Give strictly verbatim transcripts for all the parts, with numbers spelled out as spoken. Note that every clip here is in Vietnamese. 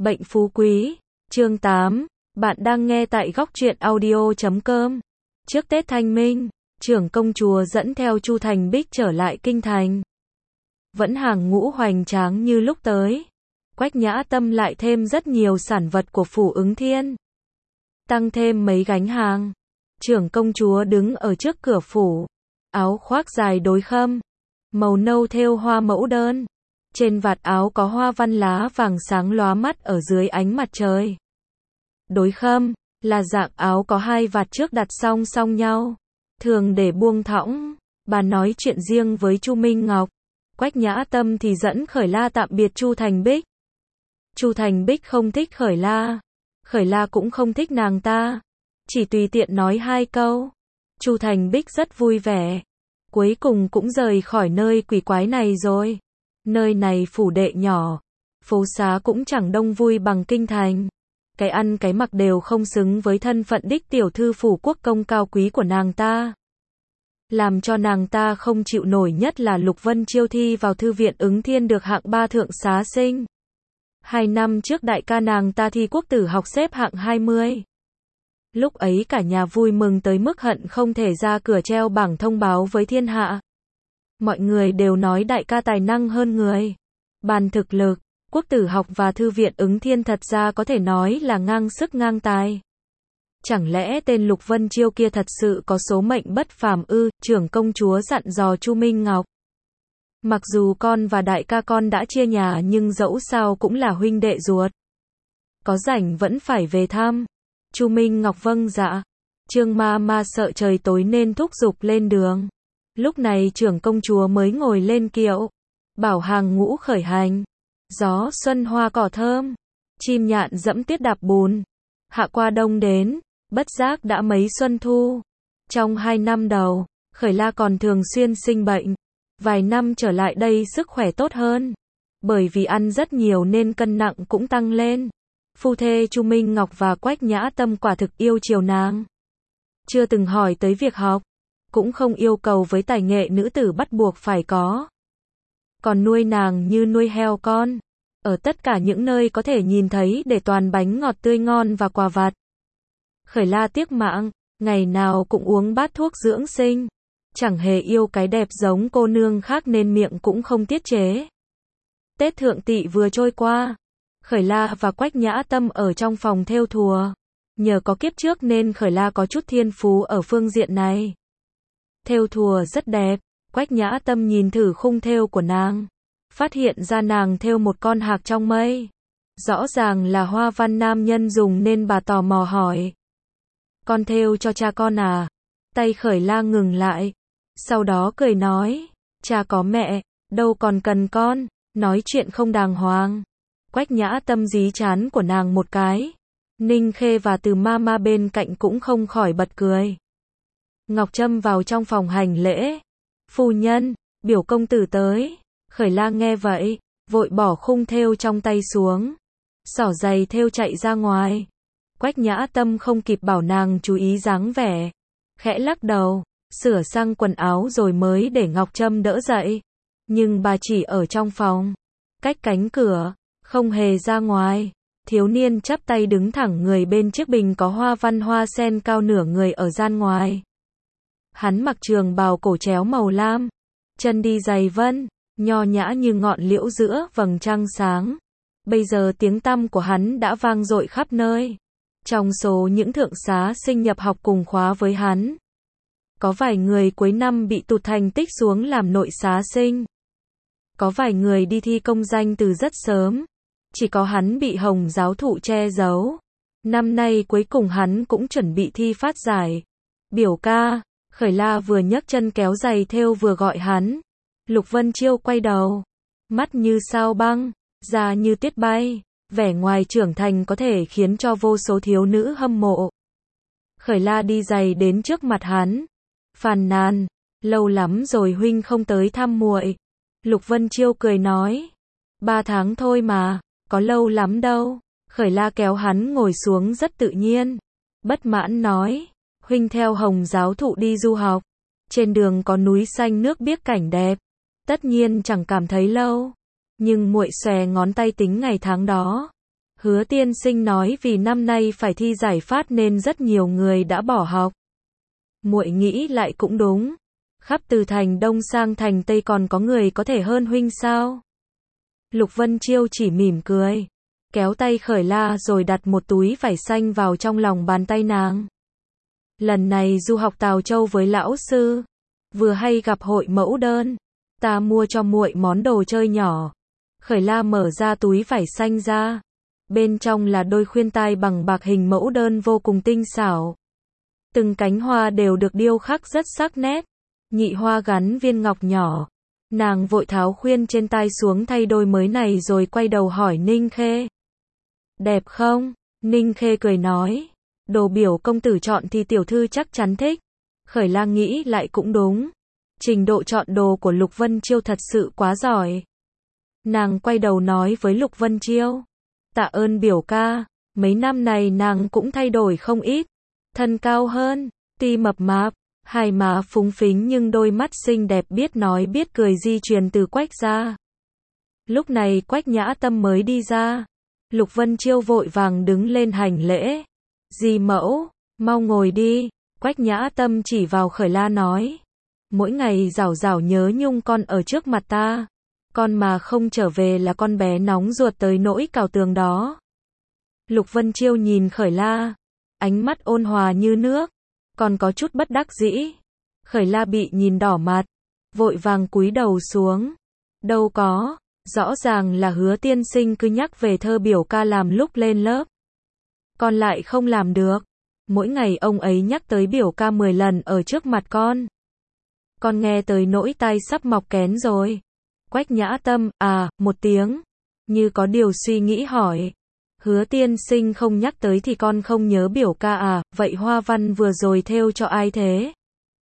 Bệnh phú quý, chương tám, bạn đang nghe tại góc truyện audio chấm com. Trước Tết Thanh Minh, trưởng công chúa dẫn theo Chu Thành Bích trở lại kinh thành. Vẫn hàng ngũ hoành tráng như lúc tới. Quách Nhã Tâm lại thêm rất nhiều sản vật của phủ Ứng Thiên. Tăng thêm mấy gánh hàng. Trưởng công chúa đứng ở trước cửa phủ. Áo khoác dài đối khâm. Màu nâu thêu hoa mẫu đơn. Trên vạt áo có hoa văn lá vàng sáng lóa mắt ở dưới ánh mặt trời. Đối khâm là dạng áo có hai vạt trước đặt song song nhau, thường để buông thõng. Bà nói chuyện riêng với Chu Minh Ngọc. Quách Nhã Tâm thì dẫn Khởi La tạm biệt Chu Thành Bích. Chu Thành Bích không thích Khởi La, Khởi La cũng không thích nàng ta, chỉ tùy tiện nói hai câu. Chu Thành Bích rất vui vẻ, cuối cùng cũng rời khỏi nơi quỷ quái này rồi. Nơi này phủ đệ nhỏ, phố xá cũng chẳng đông vui bằng kinh thành. Cái ăn cái mặc đều không xứng với thân phận đích tiểu thư phủ quốc công cao quý của nàng ta. Làm cho nàng ta không chịu nổi nhất là Lục Vân Chiêu thi vào thư viện Ứng Thiên được hạng ba thượng xá sinh. Hai năm trước đại ca nàng ta thi quốc tử học xếp hạng hai mươi. Lúc ấy cả nhà vui mừng tới mức hận không thể ra cửa treo bảng thông báo với thiên hạ. Mọi người đều nói đại ca tài năng hơn người. Bàn thực lực, quốc tử học và thư viện Ứng Thiên thật ra có thể nói là ngang sức ngang tài. Chẳng lẽ tên Lục Vân Chiêu kia thật sự có số mệnh bất phàm ư? Trưởng công chúa dặn dò Chu Minh Ngọc. Mặc dù con và đại ca con đã chia nhà nhưng dẫu sao cũng là huynh đệ ruột. Có rảnh vẫn phải về thăm. Chu Minh Ngọc vâng dạ. Trương ma ma sợ trời tối nên thúc giục lên đường. Lúc này trưởng công chúa mới ngồi lên kiệu. Bảo hàng ngũ khởi hành. Gió xuân hoa cỏ thơm. Chim nhạn dẫm tiết đạp bùn. Hạ qua đông đến. Bất giác đã mấy xuân thu. Trong hai năm đầu, Khởi La còn thường xuyên sinh bệnh. Vài năm trở lại đây sức khỏe tốt hơn. Bởi vì ăn rất nhiều nên cân nặng cũng tăng lên. Phu thê Chu Minh Ngọc và Quách Nhã Tâm quả thực yêu chiều nàng. Chưa từng hỏi tới việc học. Cũng không yêu cầu với tài nghệ nữ tử bắt buộc phải có. Còn nuôi nàng như nuôi heo con. Ở tất cả những nơi có thể nhìn thấy để toàn bánh ngọt tươi ngon và quà vặt. Khởi La tiếc mạng, ngày nào cũng uống bát thuốc dưỡng sinh. Chẳng hề yêu cái đẹp giống cô nương khác nên miệng cũng không tiết chế. Tết Thượng Tỵ vừa trôi qua. Khởi La và Quách Nhã Tâm ở trong phòng thêu thùa. Nhờ có kiếp trước nên Khởi La có chút thiên phú ở phương diện này. Thêu thùa rất đẹp. Quách Nhã Tâm nhìn thử khung thêu của nàng. Phát hiện ra nàng thêu một con hạc trong mây. Rõ ràng là hoa văn nam nhân dùng nên bà tò mò hỏi. Con thêu cho cha con à? Tay Khởi La ngừng lại. Sau đó cười nói. Cha có mẹ, đâu còn cần con. Nói chuyện không đàng hoàng. Quách Nhã Tâm dí chán của nàng một cái. Ninh Khê và Từ Mama bên cạnh cũng không khỏi bật cười. Ngọc Trâm vào trong phòng hành lễ. Phu nhân, biểu công tử tới. Khởi La nghe vậy, vội bỏ khung thêu trong tay xuống. Xỏ giày thêu chạy ra ngoài. Quách Nhã Tâm không kịp bảo nàng chú ý dáng vẻ. Khẽ lắc đầu, sửa sang quần áo rồi mới để Ngọc Trâm đỡ dậy. Nhưng bà chỉ ở trong phòng, cách cánh cửa, không hề ra ngoài. Thiếu niên chắp tay đứng thẳng người bên chiếc bình có hoa văn hoa sen cao nửa người ở gian ngoài. Hắn mặc trường bào cổ chéo màu lam, chân đi giày vân, nho nhã như ngọn liễu giữa vầng trăng sáng. Bây giờ tiếng tăm của hắn đã vang dội khắp nơi. Trong số những thượng xá sinh nhập học cùng khóa với hắn, có vài người cuối năm bị tụt thành tích xuống làm nội xá sinh. Có vài người đi thi công danh từ rất sớm. Chỉ có hắn bị Hồng giáo thụ che giấu. Năm nay cuối cùng hắn cũng chuẩn bị thi phát giải. Biểu ca, Khởi La vừa nhấc chân kéo giày thêu vừa gọi hắn. Lục Vân Chiêu quay đầu. Mắt như sao băng, da như tiết bay. Vẻ ngoài trưởng thành có thể khiến cho vô số thiếu nữ hâm mộ. Khởi La đi giày đến trước mặt hắn. Phàn nàn, lâu lắm rồi huynh không tới thăm muội. Lục Vân Chiêu cười nói. Ba tháng thôi mà, có lâu lắm đâu. Khởi La kéo hắn ngồi xuống rất tự nhiên. Bất mãn nói. Huynh theo Hồng giáo thụ đi du học. Trên đường có núi xanh nước biếc cảnh đẹp. Tất nhiên chẳng cảm thấy lâu. Nhưng muội xòe ngón tay tính ngày tháng đó. Hứa tiên sinh nói vì năm nay phải thi giải phát nên rất nhiều người đã bỏ học. Muội nghĩ lại cũng đúng. Khắp từ thành Đông sang thành Tây còn có người có thể hơn huynh sao? Lục Vân Chiêu chỉ mỉm cười, kéo tay Khởi La rồi đặt một túi vải xanh vào trong lòng bàn tay nàng. Lần này du học Tào Châu với lão sư, vừa hay gặp hội mẫu đơn, ta mua cho muội món đồ chơi nhỏ. Khởi La mở ra túi vải xanh ra, bên trong là đôi khuyên tai bằng bạc hình mẫu đơn vô cùng tinh xảo. Từng cánh hoa đều được điêu khắc rất sắc nét, nhị hoa gắn viên ngọc nhỏ. Nàng vội tháo khuyên trên tai xuống thay đôi mới này rồi quay đầu hỏi Ninh Khê. Đẹp không? Ninh Khê cười nói, đồ biểu công tử chọn thì tiểu thư chắc chắn thích. Khởi La nghĩ lại cũng đúng. Trình độ chọn đồ của Lục Vân Chiêu thật sự quá giỏi. Nàng quay đầu nói với Lục Vân Chiêu, tạ ơn biểu ca, mấy năm này nàng cũng thay đổi không ít. Thân cao hơn, ti mập mạp, hai má phúng phính nhưng đôi mắt xinh đẹp biết nói biết cười di truyền từ Quách ra. Lúc này Quách Nhã Tâm mới đi ra. Lục Vân Chiêu vội vàng đứng lên hành lễ. Dì mẫu, mau ngồi đi. Quách Nhã Tâm chỉ vào Khởi La nói, mỗi ngày rảo rảo nhớ nhung con ở trước mặt ta. Con mà không trở về là con bé nóng ruột tới nỗi cào tường đó. Lục Vân Chiêu nhìn Khởi La, ánh mắt ôn hòa như nước, còn có chút bất đắc dĩ. Khởi La bị nhìn đỏ mặt, vội vàng cúi đầu xuống. Đâu có, rõ ràng là Hứa tiên sinh cứ nhắc về thơ biểu ca làm lúc lên lớp. Con lại không làm được. Mỗi ngày ông ấy nhắc tới biểu ca mười lần ở trước mặt con. Con nghe tới nỗi tai sắp mọc kén rồi. Quách Nhã Tâm, à, một tiếng, như có điều suy nghĩ hỏi. Hứa tiên sinh không nhắc tới thì con không nhớ biểu ca à, vậy hoa văn vừa rồi thêu cho ai thế?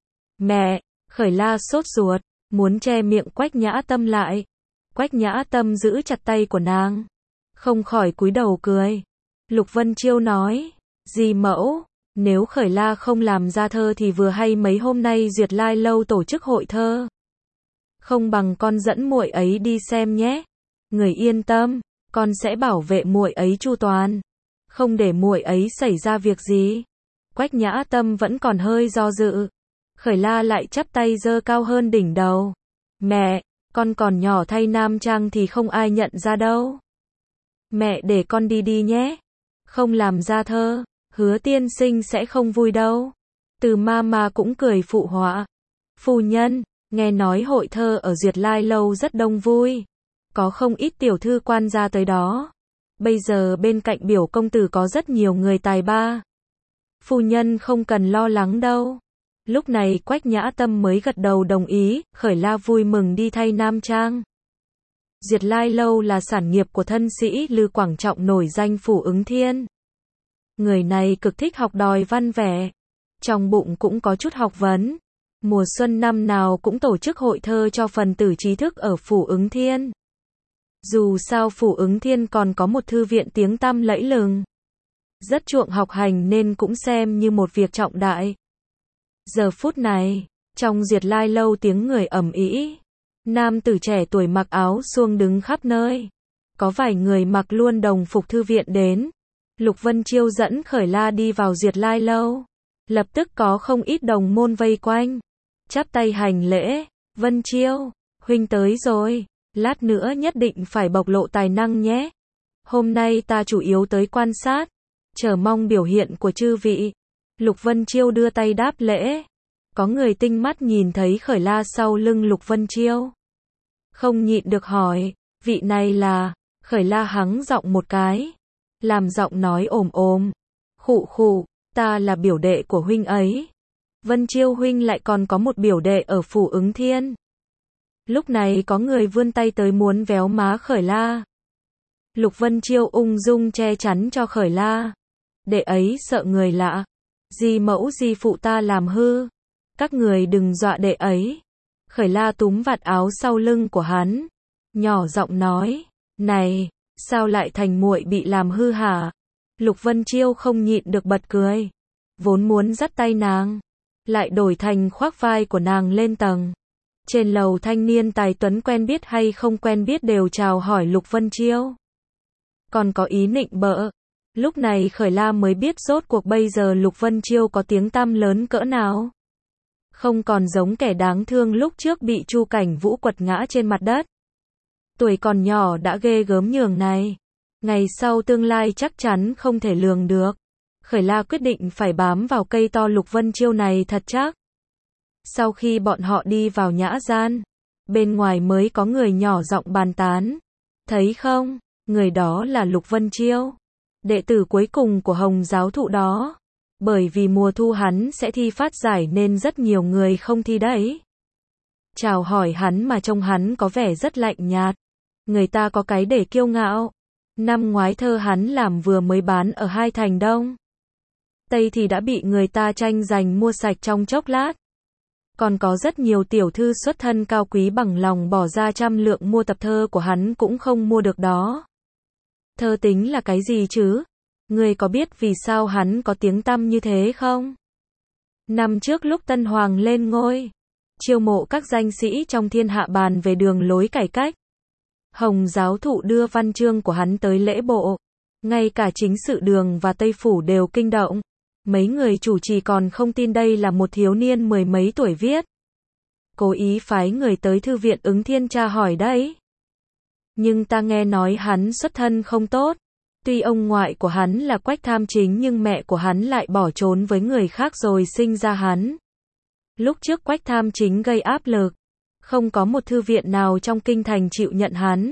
Mẹ, Khởi La sốt ruột, muốn che miệng Quách Nhã Tâm lại. Quách Nhã Tâm giữ chặt tay của nàng, không khỏi cúi đầu cười. Lục Vân Chiêu nói, dì mẫu, nếu Khởi La không làm ra thơ thì vừa hay mấy hôm nay Duyệt Lai lâu tổ chức hội thơ. Không bằng con dẫn muội ấy đi xem nhé. Người yên tâm, con sẽ bảo vệ muội ấy chu toàn, không để muội ấy xảy ra việc gì. Quách Nhã Tâm vẫn còn hơi do dự. Khởi La lại chắp tay giơ cao hơn đỉnh đầu. Mẹ, con còn nhỏ thay nam trang thì không ai nhận ra đâu. Mẹ để con đi đi nhé. Không làm ra thơ, Hứa tiên sinh sẽ không vui đâu. Từ Mama cũng cười phụ họa. Phu nhân, nghe nói hội thơ ở Duyệt Lai lâu rất đông vui. Có không ít tiểu thư quan gia tới đó. Bây giờ bên cạnh biểu công tử có rất nhiều người tài ba. Phu nhân không cần lo lắng đâu. Lúc này Quách Nhã Tâm mới gật đầu đồng ý. Khởi La vui mừng đi thay nam trang. Duyệt Lai lâu là sản nghiệp của thân sĩ Lư Quảng Trọng nổi danh Phủ Ứng Thiên. Người này cực thích học đòi văn vẻ, trong bụng cũng có chút học vấn. Mùa xuân năm nào cũng tổ chức hội thơ cho phần tử trí thức ở Phủ Ứng Thiên. Dù sao Phủ Ứng Thiên còn có một thư viện tiếng tăm lẫy lừng, rất chuộng học hành nên cũng xem như một việc trọng đại. Giờ phút này, trong Duyệt Lai lâu tiếng người ầm ĩ, nam tử trẻ tuổi mặc áo suông đứng khắp nơi. Có vài người mặc luôn đồng phục thư viện đến. Lục Vân Chiêu dẫn Khởi La đi vào Duyệt Lai lâu. Lập tức có không ít đồng môn vây quanh, chắp tay hành lễ. Vân Chiêu, huynh tới rồi, lát nữa nhất định phải bộc lộ tài năng nhé. Hôm nay ta chủ yếu tới quan sát, chờ mong biểu hiện của chư vị. Lục Vân Chiêu đưa tay đáp lễ. Có người tinh mắt nhìn thấy Khởi La sau lưng Lục Vân Chiêu, không nhịn được hỏi, vị này là? Khởi La hắng giọng một cái, làm giọng nói ồm ồm, khụ khụ, ta là biểu đệ của huynh ấy. Vân Chiêu huynh lại còn có một biểu đệ ở Phủ Ứng Thiên. Lúc này có người vươn tay tới muốn véo má Khởi La. Lục Vân Chiêu ung dung che chắn cho Khởi La. Đệ ấy sợ người lạ. Di mẫu di phụ ta làm hư. Các người đừng dọa đệ ấy. Khởi La túm vạt áo sau lưng của hắn, nhỏ giọng nói, này, sao lại thành muội bị làm hư hả? Lục Vân Chiêu không nhịn được bật cười. Vốn muốn dắt tay nàng, lại đổi thành khoác vai của nàng lên tầng. Trên lầu thanh niên tài tuấn quen biết hay không quen biết đều chào hỏi Lục Vân Chiêu. còn có ý nịnh bợ. Lúc này Khởi La mới biết rốt cuộc bây giờ Lục Vân Chiêu có tiếng tăm lớn cỡ nào. Không còn giống kẻ đáng thương lúc trước bị Chu Cảnh Vũ quật ngã trên mặt đất. Tuổi còn nhỏ đã ghê gớm nhường này. Ngày sau tương lai chắc chắn không thể lường được. Khởi La quyết định phải bám vào cây to Lục Vân Chiêu này thật chắc. Sau khi bọn họ đi vào nhã gian, bên ngoài mới có người nhỏ giọng bàn tán. Thấy không, người đó là Lục Vân Chiêu, đệ tử cuối cùng của Hồng giáo thụ đó. Bởi vì mùa thu hắn sẽ thi phát giải nên rất nhiều người không thi đấy. Chào hỏi hắn mà trông hắn có vẻ rất lạnh nhạt. Người ta có cái để kiêu ngạo. Năm ngoái thơ hắn làm vừa mới bán ở hai thành Đông Tây thì đã bị người ta tranh giành mua sạch trong chốc lát. Còn có rất nhiều tiểu thư xuất thân cao quý bằng lòng bỏ ra trăm lượng mua tập thơ của hắn cũng không mua được đó. Thơ tính là cái gì chứ? Ngươi có biết vì sao hắn có tiếng tăm như thế không? Năm trước lúc Tân Hoàng lên ngôi, chiêu mộ các danh sĩ trong thiên hạ bàn về đường lối cải cách. Hồng giáo thụ đưa văn chương của hắn tới lễ bộ. Ngay cả chính sự đường và Tây Phủ đều kinh động. Mấy người chủ trì còn không tin đây là một thiếu niên mười mấy tuổi viết. Cố ý phái người tới thư viện Ứng Thiên tra hỏi đấy. Nhưng ta nghe nói hắn xuất thân không tốt. Tuy ông ngoại của hắn là Quách Tham Chính nhưng mẹ của hắn lại bỏ trốn với người khác rồi sinh ra hắn. Lúc trước Quách Tham Chính gây áp lực. Không có một thư viện nào trong kinh thành chịu nhận hắn.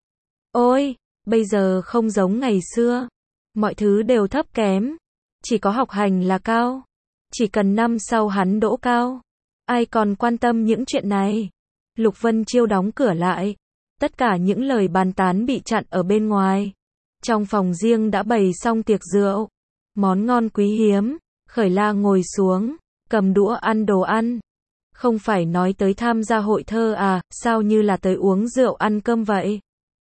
Ôi, bây giờ không giống ngày xưa. Mọi thứ đều thấp kém. Chỉ có học hành là cao. Chỉ cần năm sau hắn đỗ cao. Ai còn quan tâm những chuyện này. Lục Vân Chiêu đóng cửa lại. Tất cả những lời bàn tán bị chặn ở bên ngoài. Trong phòng riêng đã bày xong tiệc rượu. Món ngon quý hiếm. Khởi La ngồi xuống. Cầm đũa ăn đồ ăn. Không phải nói tới tham gia hội thơ à, sao như là tới uống rượu ăn cơm vậy?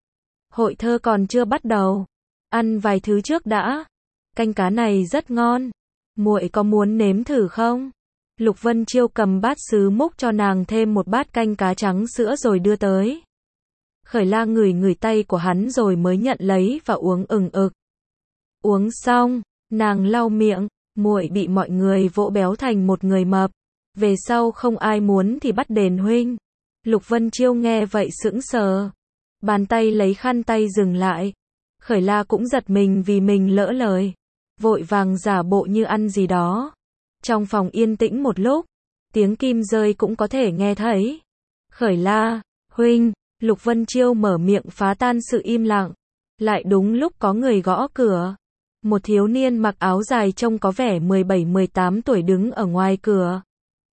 Hội thơ còn chưa bắt đầu. Ăn vài thứ trước đã. Canh cá này rất ngon. Muội có muốn nếm thử không? Lục Vân Chiêu cầm bát sứ múc cho nàng thêm một bát canh cá trắng sữa rồi đưa tới. Khởi La ngửi ngửi tay của hắn rồi mới nhận lấy và uống ừng ực. Uống xong, nàng lau miệng, muội bị mọi người vỗ béo thành một người mập. Về sau không ai muốn thì bắt đền huynh. Lục Vân Chiêu nghe vậy sững sờ. Bàn tay lấy khăn tay dừng lại. Khởi La cũng giật mình vì mình lỡ lời. Vội vàng giả bộ như ăn gì đó. Trong phòng yên tĩnh một lúc. Tiếng kim rơi cũng có thể nghe thấy. Khởi La, huynh. Lục Vân Chiêu mở miệng phá tan sự im lặng. Lại đúng lúc có người gõ cửa. Một thiếu niên mặc áo dài trông có vẻ mười bảy mười tám tuổi đứng ở ngoài cửa.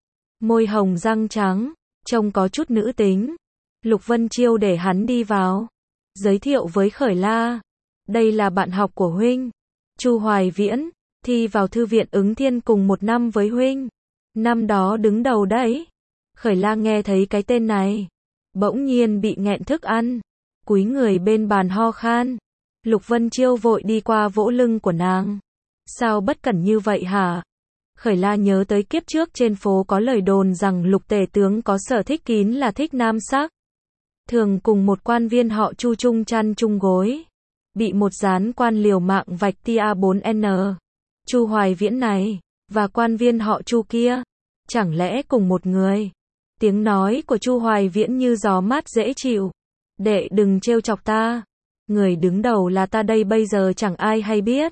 Môi hồng răng trắng, trông có chút nữ tính. Lục Vân Chiêu để hắn đi vào. Giới thiệu với Khởi La. Đây là bạn học của huynh. Chu Hoài Viễn, thi vào thư viện Ứng Thiên cùng một năm với huynh. Năm đó đứng đầu đấy. Khởi La nghe thấy cái tên này. Bỗng nhiên bị nghẹn thức ăn. Cúi người bên bàn ho khan. Lục Vân Chiêu vội đi qua vỗ lưng của nàng. Sao bất cẩn như vậy hả? Khởi La nhớ tới kiếp trước trên phố có lời đồn rằng Lục tể tướng có sở thích kín là thích nam sắc. Thường cùng một quan viên họ Chu chung chăn chung gối. Bị một gián quan liều mạng vạch tia bốn N. Chu Hoài Viễn này, và quan viên họ Chu kia. Chẳng lẽ cùng một người? Tiếng nói của Chu Hoài Viễn như gió mát dễ chịu. Đệ đừng trêu chọc ta. Người đứng đầu là ta đây bây giờ chẳng ai hay biết.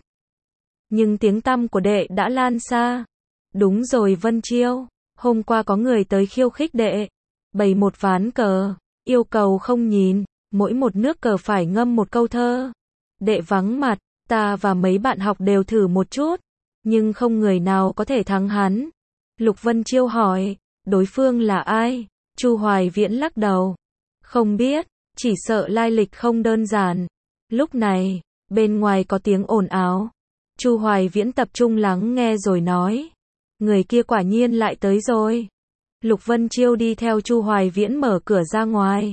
Nhưng tiếng tăm của đệ đã lan xa. Đúng rồi Vân Chiêu. Hôm qua có người tới khiêu khích đệ. Bày một ván cờ. Yêu cầu không nhìn. Mỗi một nước cờ phải ngâm một câu thơ. Đệ vắng mặt. Ta và mấy bạn học đều thử một chút. Nhưng không người nào có thể thắng hắn. Lục Vân Chiêu hỏi. Đối phương là ai? Chu Hoài Viễn lắc đầu. Không biết. Chỉ sợ lai lịch không đơn giản. Lúc này, bên ngoài có tiếng ồn ào. Chu Hoài Viễn tập trung lắng nghe rồi nói. Người kia quả nhiên lại tới rồi. Lục Vân Chiêu đi theo Chu Hoài Viễn mở cửa ra ngoài.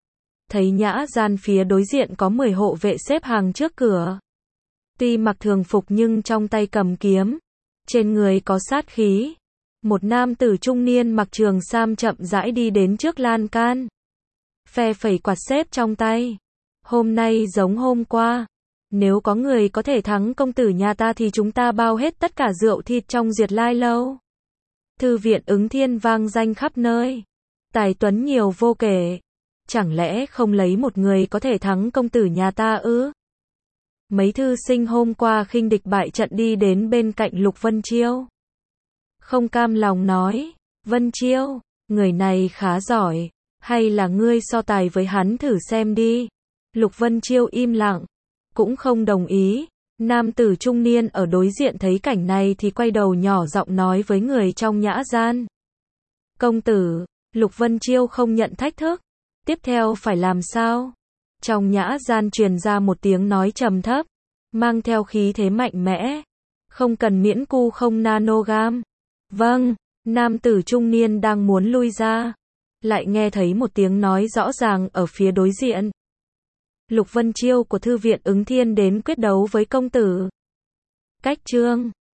Thấy nhã gian phía đối diện có mười hộ vệ xếp hàng trước cửa. Tuy mặc thường phục nhưng trong tay cầm kiếm. Trên người có sát khí. Một nam tử trung niên mặc trường sam chậm rãi đi đến trước lan can. Phe phẩy quạt xếp trong tay. Hôm nay giống hôm qua. Nếu có người có thể thắng công tử nhà ta thì chúng ta bao hết tất cả rượu thịt trong Diệt Lai lâu. Thư viện Ứng Thiên vang danh khắp nơi. Tài tuấn nhiều vô kể. Chẳng lẽ không lấy một người có thể thắng công tử nhà ta ư? Mấy thư sinh hôm qua khinh địch bại trận đi đến bên cạnh Lục Vân Chiêu. Không cam lòng nói, Vân Chiêu, người này khá giỏi, hay là ngươi so tài với hắn thử xem đi. Lục Vân Chiêu im lặng, cũng không đồng ý. Nam tử trung niên ở đối diện thấy cảnh này thì quay đầu nhỏ giọng nói với người trong nhã gian. Công tử, Lục Vân Chiêu không nhận thách thức. Tiếp theo phải làm sao? Trong nhã gian truyền ra một tiếng nói trầm thấp, mang theo khí thế mạnh mẽ. Không cần miễn cu không nanogam. Vâng, nam tử trung niên đang muốn lui ra. Lại nghe thấy một tiếng nói rõ ràng ở phía đối diện. Lục Vân Chiêu của Thư viện Ứng Thiên đến quyết đấu với công tử. Cách chương